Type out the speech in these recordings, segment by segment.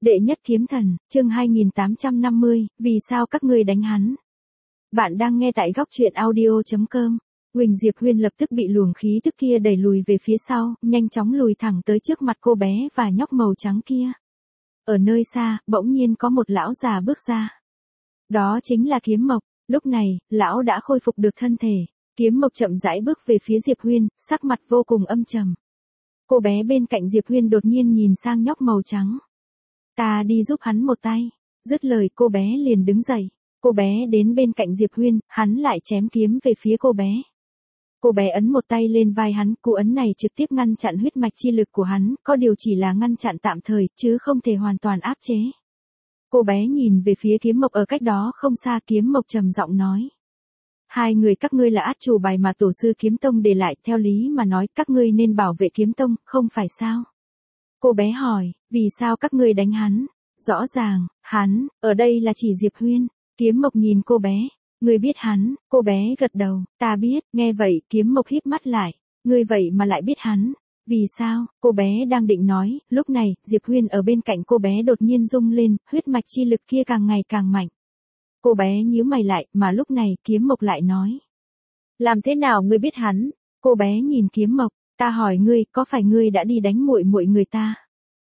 Đệ nhất kiếm thần, chương 2850, vì sao các ngươi đánh hắn? Bạn đang nghe tại góc truyện audio.com. Huỳnh Diệp Huyên lập tức bị luồng khí tức kia đẩy lùi về phía sau, nhanh chóng lùi thẳng tới trước mặt cô bé và nhóc màu trắng kia. Ở nơi xa, bỗng nhiên có một lão già bước ra. Đó chính là Kiếm Mộc. Lúc này, lão đã khôi phục được thân thể. Kiếm Mộc chậm rãi bước về phía Diệp Huyên, sắc mặt vô cùng âm trầm. Cô bé bên cạnh Diệp Huyên đột nhiên nhìn sang nhóc màu trắng. Ta đi giúp hắn một tay. Dứt lời cô bé liền đứng dậy. Cô bé đến bên cạnh Diệp Huyên, hắn lại chém kiếm về phía cô bé. Cô bé ấn một tay lên vai hắn, cú ấn này trực tiếp ngăn chặn huyết mạch chi lực của hắn, có điều chỉ là ngăn chặn tạm thời, chứ không thể hoàn toàn áp chế. Cô bé nhìn về phía Kiếm Mộc ở cách đó không xa. Kiếm Mộc trầm giọng nói. Hai người các ngươi là át chủ bài mà tổ sư Kiếm Tông để lại, theo lý mà nói các ngươi nên bảo vệ Kiếm Tông, không phải sao? Cô bé hỏi, vì sao các ngươi đánh hắn? Rõ ràng, hắn, ở đây là chỉ Diệp Huyên. Kiếm Mộc nhìn cô bé, ngươi biết hắn? Cô bé gật đầu, ta biết. Nghe vậy, Kiếm Mộc híp mắt lại, ngươi vậy mà lại biết hắn? Vì sao? Cô bé đang định nói, lúc này, Diệp Huyên ở bên cạnh cô bé đột nhiên rung lên, huyết mạch chi lực kia càng ngày càng mạnh. Cô bé nhíu mày lại, mà lúc này, Kiếm Mộc lại nói. Làm thế nào ngươi biết hắn? Cô bé nhìn Kiếm Mộc, ta hỏi ngươi, có phải ngươi đã đi đánh muội muội người ta?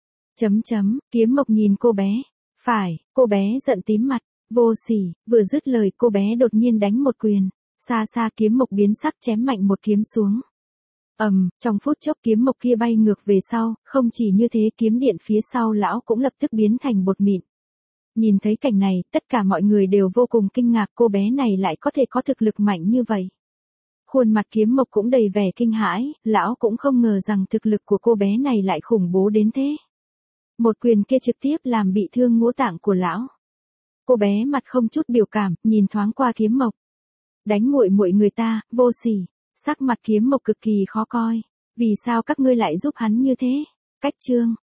Kiếm Mộc nhìn cô bé. Phải. Cô bé giận tím mặt, vô sỉ. Vừa dứt lời, cô bé đột nhiên đánh một quyền. Xa xa Kiếm Mộc biến sắc chém mạnh một kiếm xuống. Trong phút chốc kiếm mộc kia bay ngược về sau, không chỉ như thế, kiếm điện phía sau lão cũng lập tức biến thành bột mịn. Nhìn thấy cảnh này, tất cả mọi người đều vô cùng kinh ngạc, cô bé này lại có thể có thực lực mạnh như vậy. Khuôn mặt Kiếm Mộc cũng đầy vẻ kinh hãi, lão cũng không ngờ rằng thực lực của cô bé này lại khủng bố đến thế. Một quyền kia trực tiếp làm bị thương ngũ tạng của lão. Cô bé mặt không chút biểu cảm, nhìn thoáng qua Kiếm Mộc. Đánh muội muội người ta, vô sỉ. Sắc mặt Kiếm Mộc cực kỳ khó coi. Vì sao các ngươi lại giúp hắn như thế? Cách chương.